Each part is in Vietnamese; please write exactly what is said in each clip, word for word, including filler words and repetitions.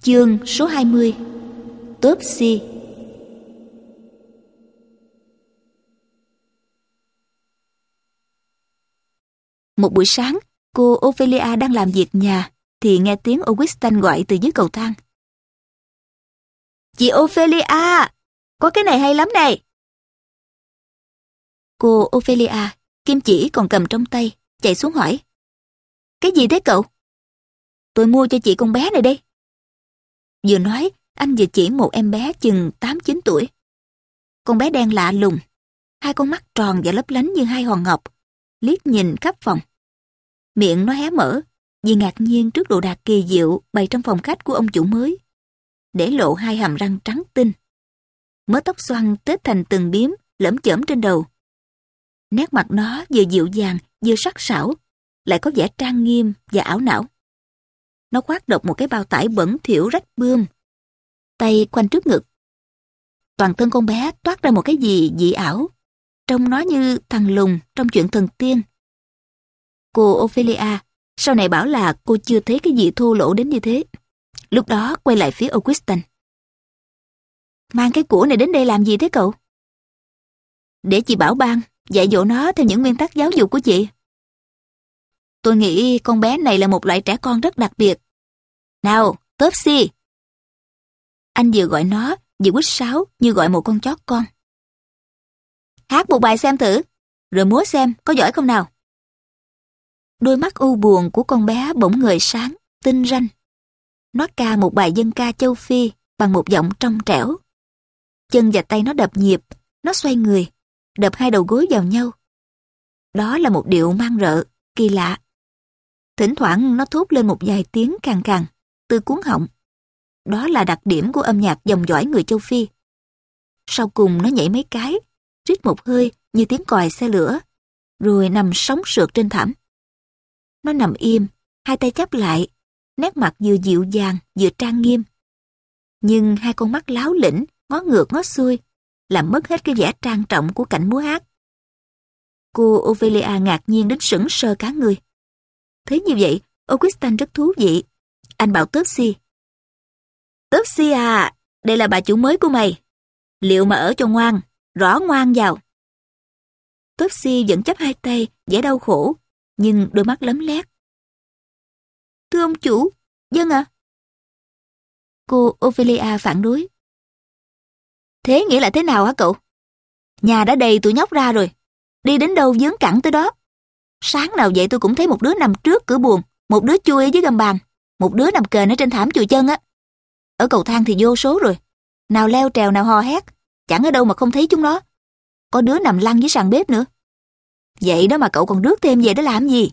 Chương số hai mươi. Topsy. Một buổi sáng, cô Ophelia đang làm việc nhà thì nghe tiếng Augustin gọi từ dưới cầu thang. Chị Ophelia, có cái này hay lắm này. Cô Ophelia, kim chỉ còn cầm trong tay, chạy xuống hỏi. Cái gì thế cậu? Tôi mua cho chị con bé này đây. Vừa nói, anh vừa chỉ một em bé chừng tám chín tuổi. Con bé đen lạ lùng, hai con mắt tròn và lấp lánh như hai hòn ngọc, liếc nhìn khắp phòng. Miệng nó hé mở, vì ngạc nhiên trước đồ đạc kỳ diệu bày trong phòng khách của ông chủ mới, để lộ hai hàm răng trắng tinh. Mớ tóc xoăn tết thành từng bím lởm chởm trên đầu. Nét mặt nó vừa dịu dàng vừa sắc sảo, lại có vẻ trang nghiêm và ảo não. Nó khoác độc một cái bao tải bẩn thỉu rách bươm, tay quanh trước ngực. Toàn thân con bé toát ra một cái gì dị ảo, trông nó như thằng lùn trong chuyện thần tiên. Cô Ophelia sau này bảo là cô chưa thấy cái gì thô lỗ đến như thế. Lúc đó quay lại phía Augustin. Mang cái của này đến đây làm gì thế cậu? Để chị bảo ban dạy dỗ nó theo những nguyên tắc giáo dục của chị. Tôi nghĩ con bé này là một loại trẻ con rất đặc biệt. Nào, Topsy! Anh vừa gọi nó, vừa quýt sáo như gọi một con chó con. Hát một bài xem thử, rồi múa xem có giỏi không nào. Đôi mắt u buồn của con bé bỗng ngời sáng, tinh ranh. Nó ca một bài dân ca châu Phi bằng một giọng trong trẻo. Chân và tay nó đập nhịp, nó xoay người, đập hai đầu gối vào nhau. Đó là một điệu mang rợ, kỳ lạ. Thỉnh thoảng nó thốt lên một vài tiếng khàn khàn, từ cuống họng. Đó là đặc điểm của âm nhạc dòng dõi người châu Phi. Sau cùng nó nhảy mấy cái, rít một hơi như tiếng còi xe lửa, rồi nằm sóng sượt trên thảm. Nó nằm im, hai tay chắp lại, nét mặt vừa dịu dàng vừa trang nghiêm. Nhưng hai con mắt láo lĩnh, ngó ngược ngó xuôi, làm mất hết cái vẻ trang trọng của cảnh múa hát. Cô Ophelia ngạc nhiên đến sững sờ cả người. Thế như vậy, Augustin rất thú vị. Anh bảo Topsy. Topsy à, đây là bà chủ mới của mày. Liệu mà ở cho ngoan, rõ ngoan vào. Topsy vẫn chắp hai tay, vẻ đau khổ, nhưng đôi mắt lấm lét. Thưa ông chủ, vâng ạ. Cô Ophelia phản đối. Thế nghĩa là thế nào hả cậu? Nhà đã đầy tụi nhóc ra rồi, đi đến đâu vướng cẳng tới đó. Sáng nào vậy tôi cũng thấy một đứa nằm trước cửa buồng, một đứa chui ở dưới gầm bàn, một đứa nằm kềnh ở trên thảm chùi chân á. Ở cầu thang thì vô số rồi, nào leo trèo nào hò hét, chẳng ở đâu mà không thấy chúng nó. Có đứa nằm lăn dưới sàn bếp nữa. Vậy đó mà cậu còn rước thêm về để làm gì?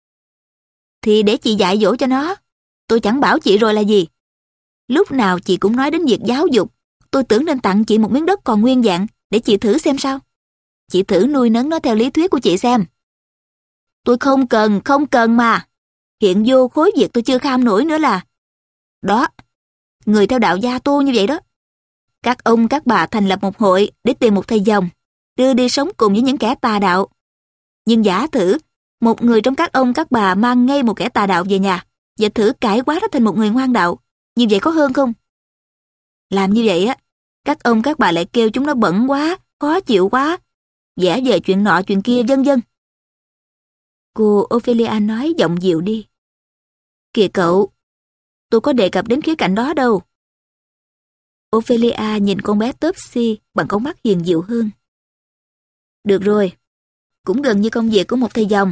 Thì để chị dạy dỗ cho nó. Tôi chẳng bảo chị rồi là gì. Lúc nào chị cũng nói đến việc giáo dục. Tôi tưởng nên tặng chị một miếng đất còn nguyên vẹn để chị thử xem sao. Chị thử nuôi nấng nó theo lý thuyết của chị xem. Tôi không cần, không cần mà. Hiện vô khối việc tôi chưa kham nổi nữa là. Đó, người theo đạo gia tô như vậy đó. Các ông các bà thành lập một hội để tìm một thầy dòng, đưa đi sống cùng với những kẻ tà đạo. Nhưng giả thử, một người trong các ông các bà mang ngay một kẻ tà đạo về nhà và thử cải hóa nó thành một người ngoan đạo. Như vậy có hơn không? Làm như vậy á, các ông các bà lại kêu chúng nó bẩn quá, khó chịu quá, vẽ về chuyện nọ chuyện kia vân vân. Cô Ophelia nói giọng dịu đi. Kìa cậu, tôi có đề cập đến khía cạnh đó đâu. Ophelia nhìn con bé Topsy bằng con mắt hiền dịu hơn. Được rồi, cũng gần như công việc của một thầy dòng.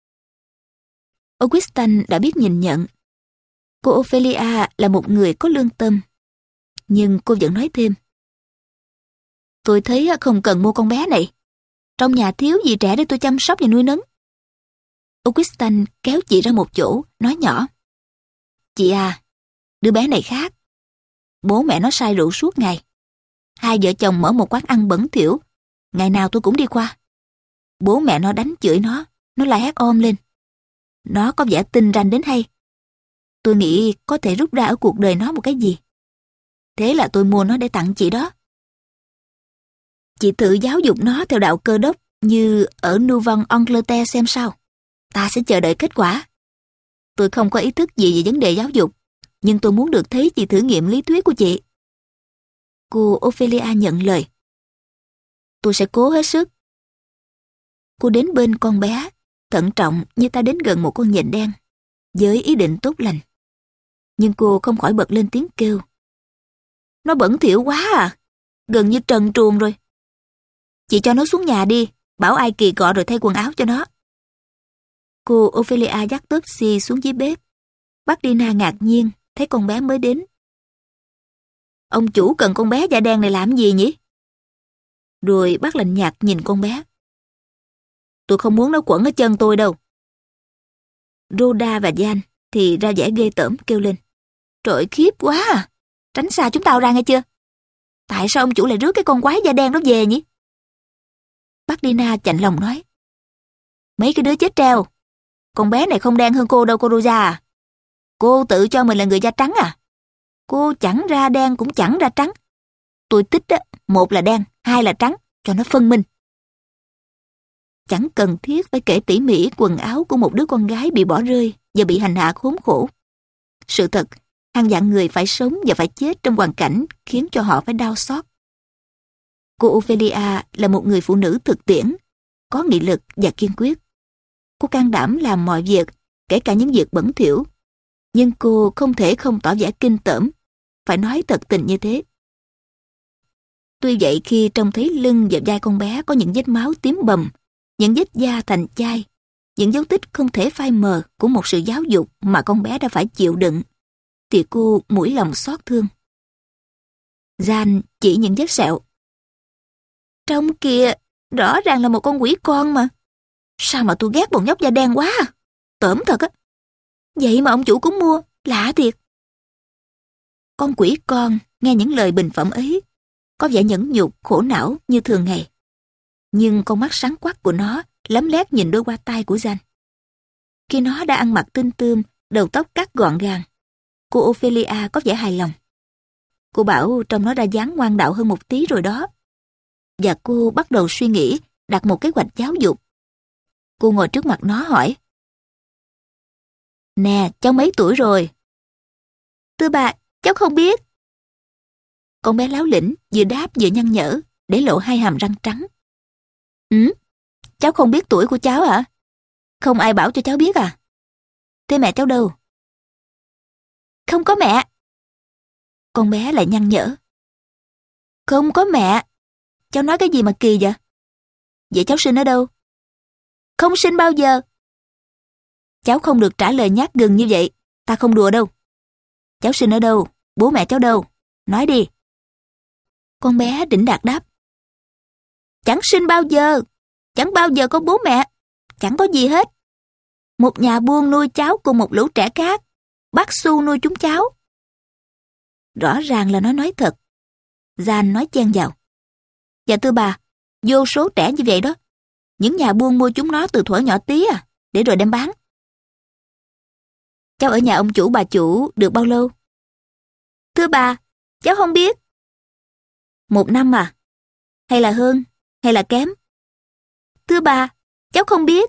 Augustin đã biết nhìn nhận. Cô Ophelia là một người có lương tâm. Nhưng cô vẫn nói thêm. Tôi thấy không cần mua con bé này. Trong nhà thiếu gì trẻ để tôi chăm sóc và nuôi nấng. Augustin kéo chị ra một chỗ, nói nhỏ. Chị à, đứa bé này khác. Bố mẹ nó say rượu suốt ngày. Hai vợ chồng mở một quán ăn bẩn thỉu. Ngày nào tôi cũng đi qua. Bố mẹ nó đánh chửi nó, nó lại hét ôm lên. Nó có vẻ tinh ranh đến hay. Tôi nghĩ có thể rút ra ở cuộc đời nó một cái gì. Thế là tôi mua nó để tặng chị đó. Chị thử giáo dục nó theo đạo Cơ Đốc như ở Nouvelle-Angleterre xem sao. Ta sẽ chờ đợi kết quả. Tôi không có ý thức gì về vấn đề giáo dục. nhưng tôi muốn được thấy chị thử nghiệm lý thuyết của chị. Cô Ophelia nhận lời. Tôi sẽ cố hết sức. Cô đến bên con bé, thận trọng như ta đến gần một con nhện đen, với ý định tốt lành. Nhưng cô không khỏi bật lên tiếng kêu. Nó bẩn thỉu quá à, gần như trần truồng rồi. Chị cho nó xuống nhà đi, bảo ai kỳ cọ rồi thay quần áo cho nó. Cô Ophelia dắt Topsy xuống dưới bếp. Bác Dina ngạc nhiên thấy con bé mới đến. Ông chủ cần con bé da đen này làm gì nhỉ? Rồi bác lạnh nhạt nhìn con bé. Tôi không muốn nó quẩn ở chân tôi đâu. Rhoda và Jan thì ra vẻ ghê tởm kêu lên. Trời khiếp quá à, tránh xa chúng tao ra nghe chưa? Tại sao ông chủ lại rước cái con quái da đen đó về nhỉ? Bác Dina chạnh lòng nói. Mấy cái đứa chết treo, con bé này không đen hơn cô đâu cô Rosa à. Cô tự cho mình là người da trắng à? Cô chẳng ra đen cũng chẳng ra trắng. Tôi tích á, một là đen, hai là trắng, cho nó phân minh. Chẳng cần thiết phải kể tỉ mỉ quần áo của một đứa con gái bị bỏ rơi và bị hành hạ khốn khổ. Sự thật, hàng vạn người phải sống và phải chết trong hoàn cảnh khiến cho họ phải đau xót. Cô Ophelia là một người phụ nữ thực tiễn, có nghị lực và kiên quyết. Cô can đảm làm mọi việc, kể cả những việc bẩn thỉu. Nhưng cô không thể không tỏ vẻ kinh tởm, phải nói thật tình như thế. Tuy vậy khi trông thấy lưng và vai con bé có những vết máu tím bầm, những vết da thành chai, những dấu tích không thể phai mờ của một sự giáo dục mà con bé đã phải chịu đựng, thì cô mũi lòng xót thương. Jan chỉ những vết sẹo. Trong kìa, rõ ràng là một con quỷ con mà. Sao mà tôi ghét bọn nhóc da đen quá à? Tởm thật á. Vậy mà ông chủ cũng mua, lạ thiệt. Con quỷ con nghe những lời bình phẩm ấy, có vẻ nhẫn nhục, khổ não như thường ngày. Nhưng con mắt sáng quắc của nó lấm lét nhìn đôi qua tai của Jan. Khi nó đã ăn mặc tinh tươm, đầu tóc cắt gọn gàng, cô Ophelia có vẻ hài lòng. Cô bảo trông nó đã dáng ngoan đạo hơn một tí rồi đó. Và cô bắt đầu suy nghĩ đặt một kế hoạch giáo dục. Cô ngồi trước mặt nó hỏi. Nè, cháu mấy tuổi rồi? Thưa bà, cháu không biết. Con bé láo lĩnh vừa đáp vừa nhăn nhở, để lộ hai hàm răng trắng. Ừ, cháu không biết tuổi của cháu hả? Không ai bảo cho cháu biết à? Thế mẹ cháu đâu? Không có mẹ. Con bé lại nhăn nhở. Không có mẹ. Cháu nói cái gì mà kỳ vậy? Vậy cháu sinh ở đâu? Không sinh bao giờ. Cháu không được trả lời nhát gừng như vậy. Ta không đùa đâu. Cháu sinh ở đâu? Bố mẹ cháu đâu? Nói đi. Con bé đỉnh đạt đáp. Chẳng sinh bao giờ. Chẳng bao giờ có bố mẹ. Chẳng có gì hết. Một nhà buôn nuôi cháu cùng một lũ trẻ khác. Bác Su nuôi chúng cháu. Rõ ràng là nó nói thật. Jan nói chen vào. Dạ thưa bà, vô số trẻ như vậy đó. Những nhà buôn mua chúng nó từ thuở nhỏ tí à, để rồi đem bán. Cháu ở nhà ông chủ bà chủ được bao lâu? Thưa bà, cháu không biết. Một năm à? Hay là hơn? Hay là kém? Thưa bà, cháu không biết.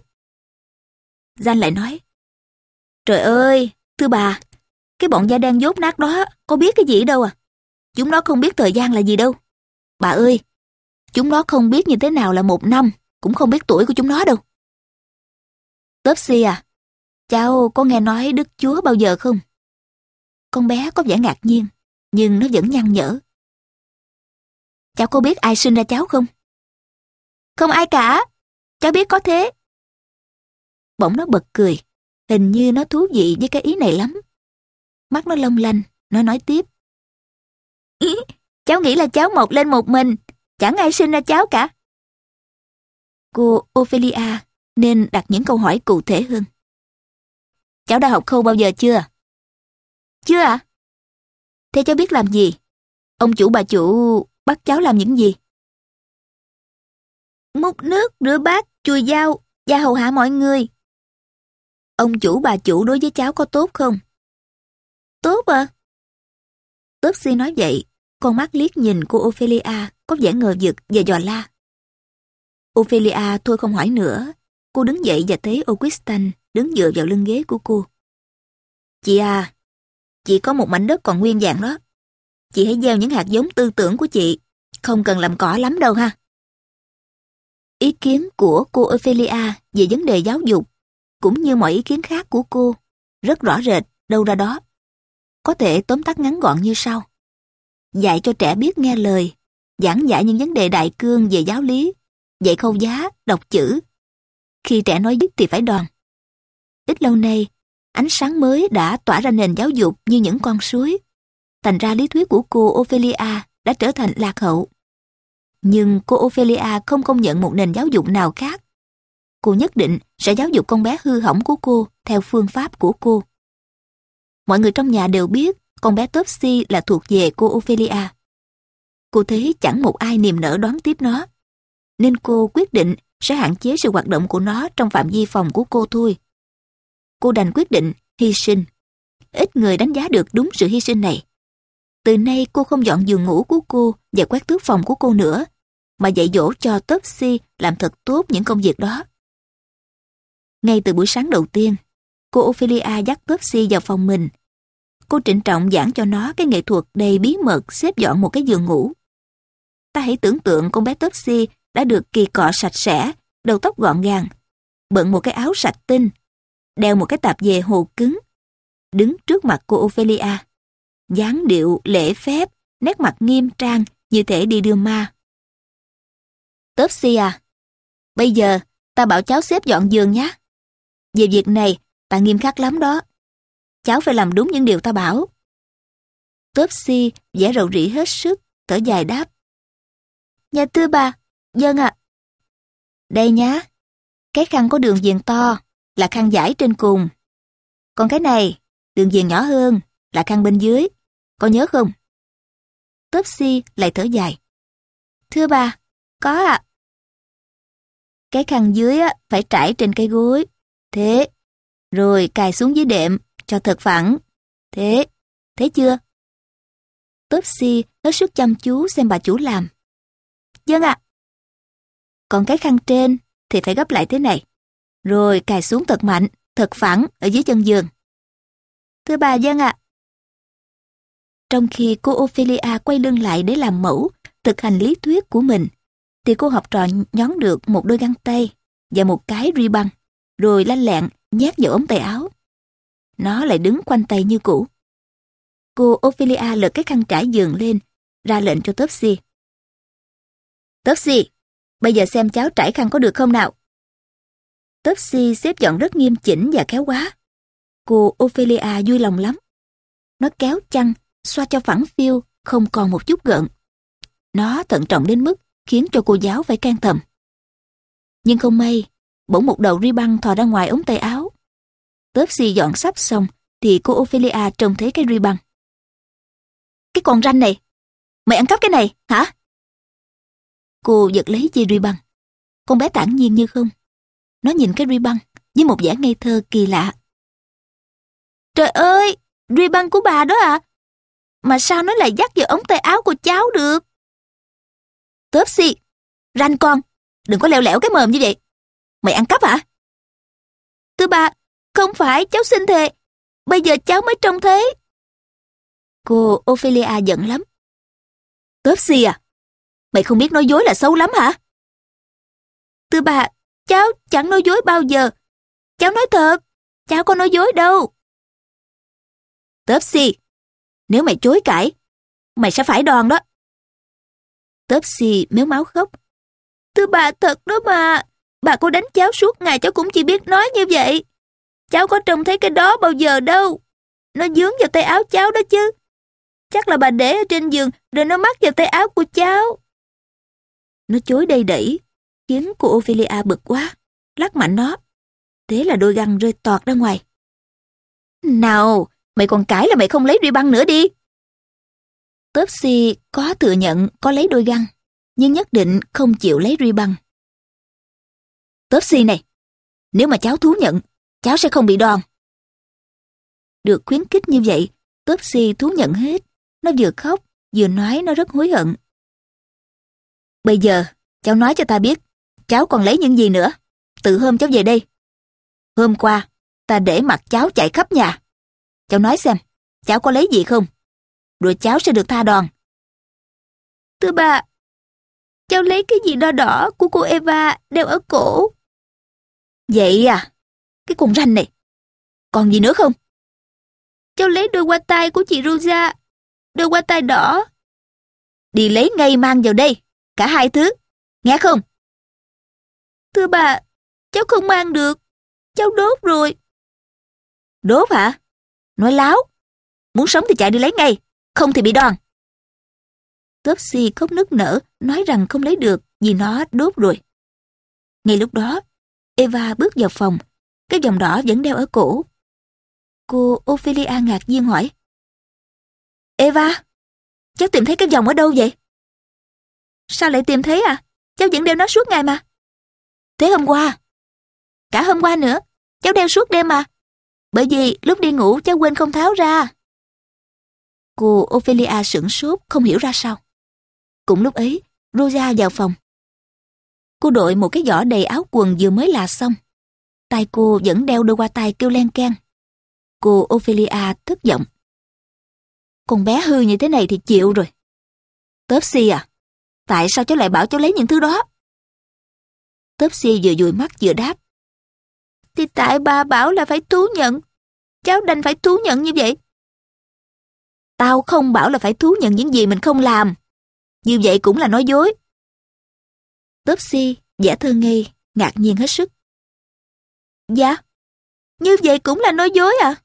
Jan lại nói. Trời ơi, thưa bà, cái bọn da đen dốt nát đó có biết cái gì đâu à. Chúng nó không biết thời gian là gì đâu. Bà ơi, chúng nó không biết như thế nào là một năm, cũng không biết tuổi của chúng nó đâu. Topsy à, cháu có nghe nói Đức Chúa bao giờ không? Con bé có vẻ ngạc nhiên, nhưng nó vẫn nhăn nhở. Cháu có biết ai sinh ra cháu không? Không ai cả, cháu biết có thế. Bỗng nó bật cười, hình như nó thú vị với cái ý này lắm. Mắt nó long lanh, nó nói tiếp. Ý, cháu nghĩ là cháu mọc lên một mình, chẳng ai sinh ra cháu cả. Cô Ophelia nên đặt những câu hỏi cụ thể hơn. Cháu đã học khâu bao giờ chưa? Chưa ạ. À? Thế cháu biết làm gì? Ông chủ bà chủ bắt cháu làm những gì? Múc nước, rửa bát, chùi dao và hầu hạ mọi người. Ông chủ bà chủ đối với cháu có tốt không? Tốt à? Topsy nói vậy, con mắt liếc nhìn cô Ophelia có vẻ ngờ vực và dò la. Ophelia thôi không hỏi nữa. Cô đứng dậy và thấy Augustin đứng dựa vào lưng ghế của cô. Chị à, Chị có một mảnh đất còn nguyên vẹn đó. Chị hãy gieo những hạt giống tư tưởng của chị, không cần làm cỏ lắm đâu ha. Ý kiến của cô Ophelia về vấn đề giáo dục, cũng như mọi ý kiến khác của cô, rất rõ rệt, đâu ra đó. Có thể tóm tắt ngắn gọn như sau. Dạy cho trẻ biết nghe lời, giảng giải những vấn đề đại cương về giáo lý, dạy khâu giá, đọc chữ. Khi trẻ nói dứt thì phải đòn. Ít lâu nay, ánh sáng mới đã tỏa ra nền giáo dục như những con suối. Thành ra lý thuyết của cô Ophelia đã trở thành lạc hậu. Nhưng cô Ophelia không công nhận một nền giáo dục nào khác. Cô nhất định sẽ giáo dục con bé hư hỏng của cô theo phương pháp của cô. Mọi người trong nhà đều biết con bé Topsy là thuộc về cô Ophelia. Cô thấy chẳng một ai niềm nở đón tiếp nó, nên cô quyết định sẽ hạn chế sự hoạt động của nó trong phạm vi phòng của cô thôi. Cô đành quyết định hy sinh. Ít người đánh giá được đúng sự hy sinh này. Từ nay cô không dọn giường ngủ của cô và quét tước phòng của cô nữa, mà dạy dỗ cho Topsy làm thật tốt những công việc đó. Ngay từ buổi sáng đầu tiên, cô Ophelia dắt Topsy vào phòng mình. Cô trịnh trọng giảng cho nó cái nghệ thuật đầy bí mật xếp dọn một cái giường ngủ. Ta hãy tưởng tượng con bé Topsy đã được kỳ cọ sạch sẽ, đầu tóc gọn gàng, bận một cái áo sạch tinh, đeo một cái tạp dề hồ cứng, đứng trước mặt cô Ophelia, dáng điệu lễ phép, nét mặt nghiêm trang như thể đi đưa ma. Topsy à, bây giờ ta bảo cháu xếp dọn giường nhé. Về việc này, ta nghiêm khắc lắm đó. Cháu phải làm đúng những điều ta bảo. Topsy vẻ rầu rĩ hết sức, thở dài đáp. Dạ thưa bà, vâng ạ. Đây nhá, cái khăn có đường viền to là khăn vải trên cùng. Còn cái này, đường viền nhỏ hơn là khăn bên dưới. Có nhớ không? Topsy lại thở dài. Thưa bà, có ạ. Cái khăn dưới á, phải trải trên cái gối. Thế, rồi cài xuống dưới đệm cho thật phẳng. Thế, thế chưa? Topsy hết sức chăm chú xem bà chủ làm. Vâng ạ. Còn cái khăn trên thì phải gấp lại thế này. Rồi cài xuống thật mạnh, thật phẳng ở dưới chân giường. Thưa bà, vâng ạ. Trong khi cô Ophelia quay lưng lại để làm mẫu, thực hành lý thuyết của mình, thì cô học trò nhón được một đôi găng tay và một cái ri băng, rồi lanh lẹn nhét vào ống tay áo. Nó lại đứng khoanh tay như cũ. Cô Ophelia lật cái khăn trải giường lên, ra lệnh cho Topsy. Topsy, bây giờ xem cháu trải khăn có được không nào? Topsy xếp dọn rất nghiêm chỉnh và khéo quá. Cô Ophelia vui lòng lắm. Nó kéo chăn, xoa cho phẳng phiu, không còn một chút gợn. Nó thận trọng đến mức khiến cho cô giáo phải can thầm. Nhưng không may, bỗng một đầu ri băng thò ra ngoài ống tay áo. Topsy dọn sắp xong thì cô Ophelia trông thấy cái ri băng. Cái con ranh này, mày ăn cắp cái này, hả? Cô giật lấy dây ri băng. Con bé thản nhiên như không. Nó nhìn cái ri băng với một vẻ ngây thơ kỳ lạ. Trời ơi, ri băng của bà đó à? Mà sao nó lại dắt vào ống tay áo của cháu được? Topsy, ranh con, đừng có leo lẻo cái mồm như vậy. Mày ăn cắp hả? Thưa bà, không phải, cháu xin thề. Bây giờ cháu mới trông thấy. Cô Ophelia giận lắm. Topsy à, mày không biết nói dối là xấu lắm hả? Thưa bà, cháu chẳng nói dối bao giờ. Cháu nói thật, cháu có nói dối đâu. Topsy, nếu mày chối cãi, mày sẽ phải đòn đó. Topsy mếu máo khóc. Thưa bà, thật đó mà. Bà cô đánh cháu suốt ngày, cháu cũng chỉ biết nói như vậy. Cháu có trông thấy cái đó bao giờ đâu. Nó dướng vào tay áo cháu đó chứ. Chắc là bà để ở trên giường rồi nó mắc vào tay áo của cháu. Nó chối đầy đẩy, khiến cô Ophelia bực quá, lắc mạnh nó. Thế là đôi găng rơi toạc ra ngoài. Nào, mày còn cãi là mày không lấy ri băng nữa đi. Topsy có thừa nhận có lấy đôi găng, nhưng nhất định không chịu lấy ri băng. Topsy này, nếu mà cháu thú nhận, cháu sẽ không bị đòn. Được khuyến khích như vậy, Topsy thú nhận hết. Nó vừa khóc, vừa nói nó rất hối hận. Bây giờ, cháu nói cho ta biết, cháu còn lấy những gì nữa, từ hôm cháu về đây. Hôm qua, ta để mặc cháu chạy khắp nhà. Cháu nói xem, cháu có lấy gì không? Rồi cháu sẽ được tha đòn. Thưa bà, cháu lấy cái gì đỏ đỏ của cô Eva đeo ở cổ. Vậy à? Cái con ranh này. Còn gì nữa không? Cháu lấy đôi hoa tai của chị Rosa, đôi hoa tai đỏ. Đi lấy ngay mang vào đây, cả hai thứ, nghe không? Thưa bà, cháu không mang được, cháu đốt rồi. Đốt hả? Nói láo. Muốn sống thì chạy đi lấy ngay, không thì bị đòn. Topsy khóc nức nở, nói rằng không lấy được vì nó đốt rồi. Ngay lúc đó, Eva bước vào phòng, cái vòng đỏ vẫn đeo ở cổ. Cô Ophelia ngạc nhiên hỏi. Eva, cháu tìm thấy cái vòng ở đâu vậy? Sao lại tìm thấy à? Cháu vẫn đeo nó suốt ngày mà. Thế hôm qua? Cả hôm qua nữa, cháu đeo suốt đêm mà. Bởi vì lúc đi ngủ cháu quên không tháo ra. Cô Ophelia sửng sốt không hiểu ra sao. Cũng lúc ấy, Rosa vào phòng. Cô đội một cái giỏ đầy áo quần vừa mới là xong. Tay cô vẫn đeo đôi hoa tai kêu len keng. Cô Ophelia thất vọng. Con bé hư như thế này thì chịu rồi. Topsy à, tại sao cháu lại bảo cháu lấy những thứ đó? Topsy vừa dụi mắt vừa đáp. Thì tại bà bảo là phải thú nhận. Cháu đành phải thú nhận như vậy. Tao không bảo là phải thú nhận những gì mình không làm. Như vậy cũng là nói dối. Topsy vẻ thơ ngây, ngạc nhiên hết sức. Dạ, như vậy cũng là nói dối à?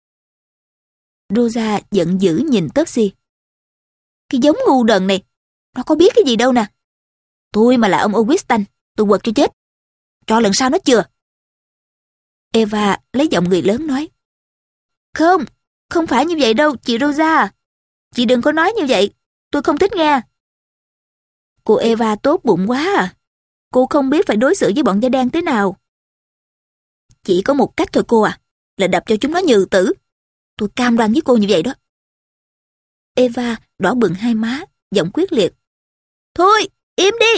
Rosa giận dữ nhìn Topsy. Cái giống ngu đần này, nó có biết cái gì đâu nè. Tôi mà là ông Augustin, tôi quật cho chết. Cho lần sau nó chưa? Eva lấy giọng người lớn nói. Không, không phải như vậy đâu, chị Rosa. Chị đừng có nói như vậy, tôi không thích nghe. Cô Eva tốt bụng quá à. Cô không biết phải đối xử với bọn da đen thế nào. Chỉ có một cách thôi cô à, là đập cho chúng nó nhừ tử. Tôi cam đoan với cô như vậy đó. Eva đỏ bừng hai má, giọng quyết liệt. Thôi, im đi.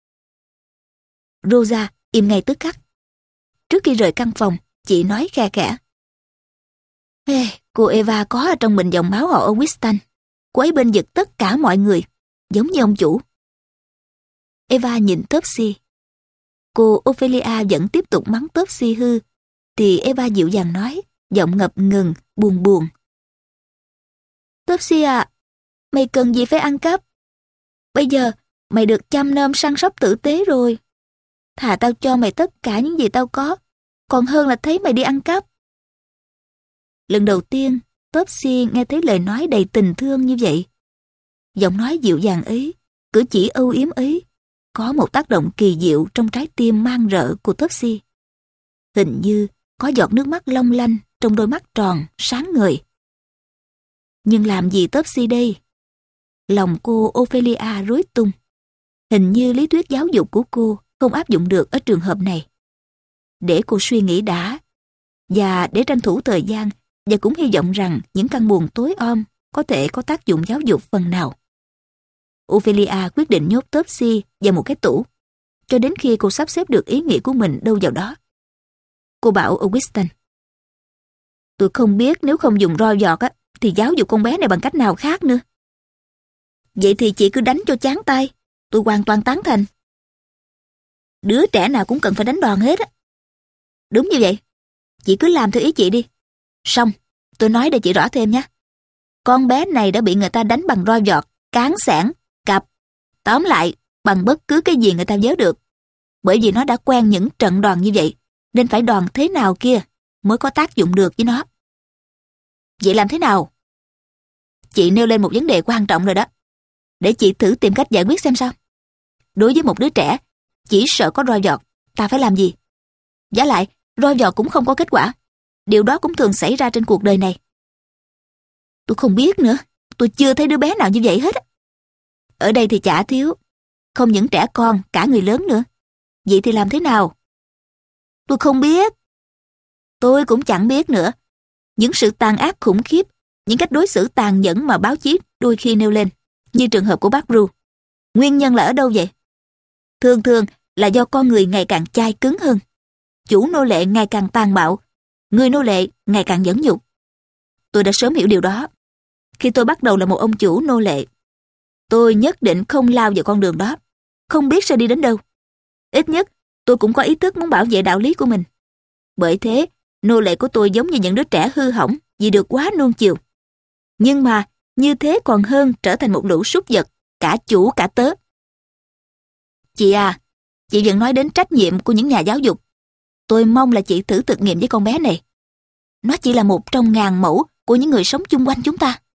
Rosa im ngay tức khắc. Trước khi rời căn phòng, chị nói khe khẽ. Hey, cô Eva có ở trong mình dòng máu họ Augustin. Cô ấy bên vực tất cả mọi người, giống như ông chủ. Eva nhìn Topsy. Cô Ophelia vẫn tiếp tục mắng Topsy hư, thì Eva dịu dàng nói, giọng ngập ngừng, buồn buồn. Topsy à, mày cần gì phải ăn cắp? Bây giờ mày được chăm nom săn sóc tử tế rồi. Thà tao cho mày tất cả những gì tao có, còn hơn là thấy mày đi ăn cắp. Lần đầu tiên, Topsy nghe thấy lời nói đầy tình thương như vậy. Giọng nói dịu dàng ấy, cử chỉ âu yếm ấy, có một tác động kỳ diệu trong trái tim mang rợ của Topsy. Hình như có giọt nước mắt long lanh trong đôi mắt tròn, sáng ngời. Nhưng làm gì Topsy đây? Lòng cô Ophelia rối tung. Hình như lý thuyết giáo dục của cô không áp dụng được ở trường hợp này. Để cô suy nghĩ đã, và để tranh thủ thời gian, và cũng hy vọng rằng những căn buồn tối om có thể có tác dụng giáo dục phần nào. Ophelia quyết định nhốt Topsy vào một cái tủ, cho đến khi cô sắp xếp được ý nghĩ của mình đâu vào đó. Cô bảo Augustin. Tôi không biết nếu không dùng roi giọt á, thì giáo dục con bé này bằng cách nào khác nữa. Vậy thì chị cứ đánh cho chán tay, tôi hoàn toàn tán thành. Đứa trẻ nào cũng cần phải đánh đòn hết á. Đúng như vậy, chị cứ làm theo ý chị đi. Xong, tôi nói để chị rõ thêm nhé. Con bé này đã bị người ta đánh bằng roi giọt, cán xẻng, cặp, tóm lại bằng bất cứ cái gì người ta nhớ được. Bởi vì nó đã quen những trận đòn như vậy, nên phải đòn thế nào kia mới có tác dụng được với nó. Vậy làm thế nào? Chị nêu lên một vấn đề quan trọng rồi đó. Để chị thử tìm cách giải quyết xem sao. Đối với một đứa trẻ, chỉ sợ có roi giọt, ta phải làm gì? Vả lại, roi giọt cũng không có kết quả. Điều đó cũng thường xảy ra trên cuộc đời này. Tôi không biết nữa, tôi chưa thấy đứa bé nào như vậy hết. Ở đây thì chả thiếu, không những trẻ con, cả người lớn nữa. Vậy thì làm thế nào? Tôi không biết. Tôi cũng chẳng biết nữa. Những sự tàn ác khủng khiếp, những cách đối xử tàn nhẫn mà báo chí đôi khi nêu lên, như trường hợp của bác Ru. Nguyên nhân là ở đâu vậy? Thường thường là do con người ngày càng chai cứng hơn. Chủ nô lệ ngày càng tàn bạo, người nô lệ ngày càng nhẫn nhục. Tôi đã sớm hiểu điều đó. Khi tôi bắt đầu là một ông chủ nô lệ, tôi nhất định không lao vào con đường đó, không biết sẽ đi đến đâu. Ít nhất, tôi cũng có ý thức muốn bảo vệ đạo lý của mình. Bởi thế, nô lệ của tôi giống như những đứa trẻ hư hỏng vì được quá nuông chiều. Nhưng mà, như thế còn hơn trở thành một lũ súc vật, cả chủ cả tớ. Chị à, chị vẫn nói đến trách nhiệm của những nhà giáo dục. Tôi mong là chị thử thực nghiệm với con bé này. Nó chỉ là một trong ngàn mẫu của những người sống chung quanh chúng ta.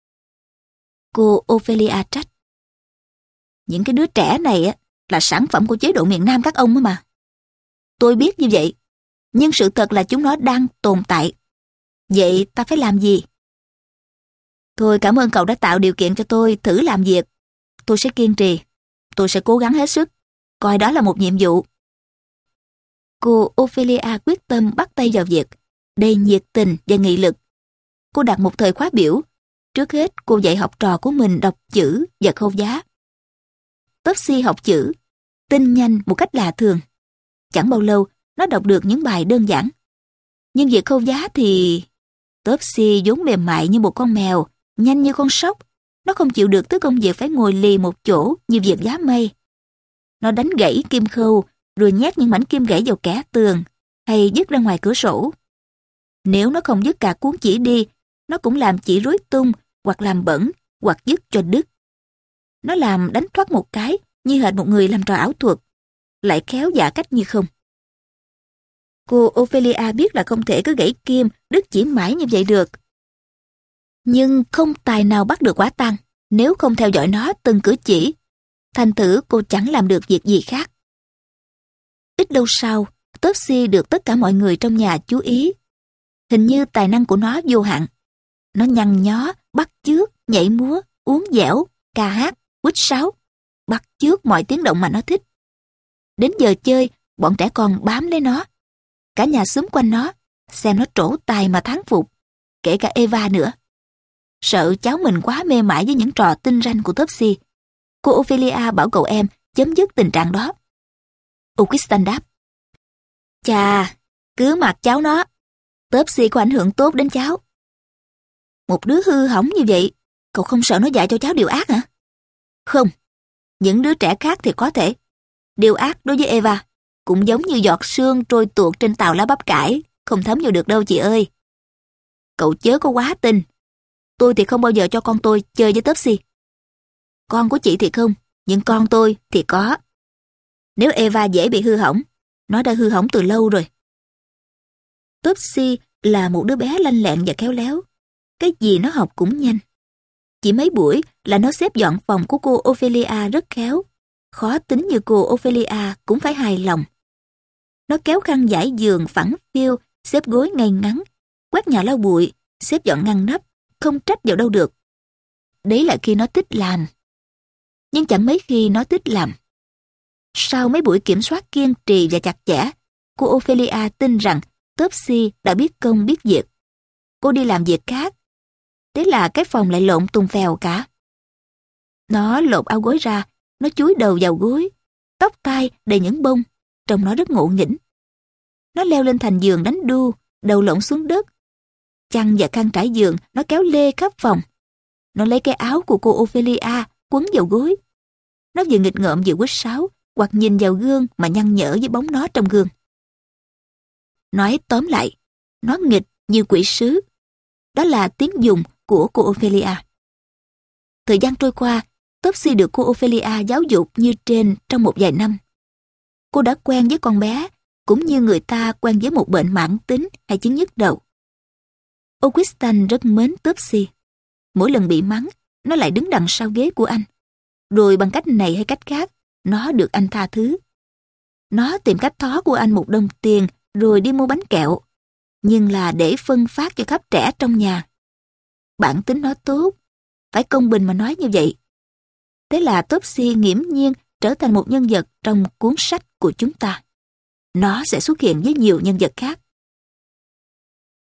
Cô Ophelia trách. Những cái đứa trẻ này á, là sản phẩm của chế độ miền Nam các ông mà. Tôi biết như vậy, nhưng sự thật là chúng nó đang tồn tại. Vậy ta phải làm gì? Tôi cảm ơn cậu đã tạo điều kiện cho tôi thử làm việc. Tôi sẽ kiên trì. Tôi sẽ cố gắng hết sức. Coi đó là một nhiệm vụ. Cô Ophelia quyết tâm bắt tay vào việc, đầy nhiệt tình và nghị lực. Cô đặt một thời khóa biểu. Trước hết, cô dạy học trò của mình đọc chữ và khâu vá. Topsy học chữ, tin nhanh một cách lạ thường. Chẳng bao lâu, nó đọc được những bài đơn giản. Nhưng việc khâu vá thì... Topsy vốn mềm mại như một con mèo, nhanh như con sóc. Nó không chịu được thứ công việc phải ngồi lì một chỗ như việc vá mây. Nó đánh gãy kim khâu, rồi nhét những mảnh kim gãy vào kẽ tường, hay vứt ra ngoài cửa sổ. Nếu nó không vứt cả cuốn chỉ đi, nó cũng làm chỉ rối tung, hoặc làm bẩn, hoặc vứt cho đứt. Nó làm đánh thoát một cái, như hệt một người làm trò ảo thuật, lại khéo giả cách như không. Cô Ophelia biết là không thể cứ gãy kim, đứt chỉ mãi như vậy được. Nhưng không tài nào bắt được quả tang nếu không theo dõi nó từng cử chỉ. Thành thử cô chẳng làm được việc gì khác. Ít lâu sau, Topsy được tất cả mọi người trong nhà chú ý. Hình như tài năng của nó vô hạn. Nó nhăn nhó, bắt chước, nhảy múa, uốn dẻo, ca hát, huýt sáo, bắt chước mọi tiếng động mà nó thích. Đến giờ chơi, bọn trẻ con bám lấy nó. Cả nhà xúm quanh nó, xem nó trổ tài mà thán phục, kể cả Eva nữa. Sợ cháu mình quá mê mải với những trò tinh ranh của Topsy, cô Ophelia bảo cậu em chấm dứt tình trạng đó. Augustin đáp: Chà, cứ mặc cháu nó, Topsy có ảnh hưởng tốt đến cháu. Một đứa hư hỏng như vậy, cậu không sợ nó dạy cho cháu điều ác hả? Không, những đứa trẻ khác thì có thể. Điều ác đối với Eva cũng giống như giọt sương trôi tuột trên tàu lá bắp cải, không thấm vào được đâu chị ơi. Cậu chớ có quá tin. Tôi thì không bao giờ cho con tôi chơi với Topsy. Con của chị thì không, nhưng con tôi thì có. Nếu Eva dễ bị hư hỏng, nó đã hư hỏng từ lâu rồi. Topsy là một đứa bé lanh lẹn và khéo léo. Cái gì nó học cũng nhanh. Chỉ mấy buổi là nó xếp dọn phòng của cô Ophelia rất khéo. Khó tính như cô Ophelia cũng phải hài lòng. Nó kéo khăn trải giường phẳng phiu, xếp gối ngay ngắn, quét nhà lau bụi, xếp dọn ngăn nắp, không trách vào đâu được. Đấy là khi nó thích làm. Nhưng chẳng mấy khi nó thích làm. Sau mấy buổi kiểm soát kiên trì và chặt chẽ, cô Ophelia tin rằng Topsy đã biết công biết việc. Cô đi làm việc khác. Thế là cái phòng lại lộn tung phèo cả. Nó lột áo gối ra, nó chúi đầu vào gối, tóc tai đầy những bông, trông nó rất ngộ nghĩnh. Nó leo lên thành giường đánh đu, đầu lộn xuống đất. Chăn và khăn trải giường nó kéo lê khắp phòng. Nó lấy cái áo của cô Ophelia quấn vào gối. Nó vừa nghịch ngợm vừa huýt sáo, hoặc nhìn vào gương mà nhăn nhở với bóng nó trong gương. Nói tóm lại, nó nghịch như quỷ sứ. Đó là tiếng dùng của cô Ophelia. Thời gian trôi qua, Topsy được cô Ophelia giáo dục như trên trong một vài năm. Cô đã quen với con bé, cũng như người ta quen với một bệnh mãn tính hay chứng nhức đầu. Augustin rất mến Topsy. Mỗi lần bị mắng, nó lại đứng đằng sau ghế của anh. Rồi bằng cách này hay cách khác, nó được anh tha thứ. Nó tìm cách thó của anh một đồng tiền rồi đi mua bánh kẹo, nhưng là để phân phát cho khắp trẻ trong nhà. Bản tính nó tốt, phải công bình mà nói như vậy. Thế là Topsy nghiễm nhiên trở thành một nhân vật trong cuốn sách của chúng ta. Nó sẽ xuất hiện với nhiều nhân vật khác.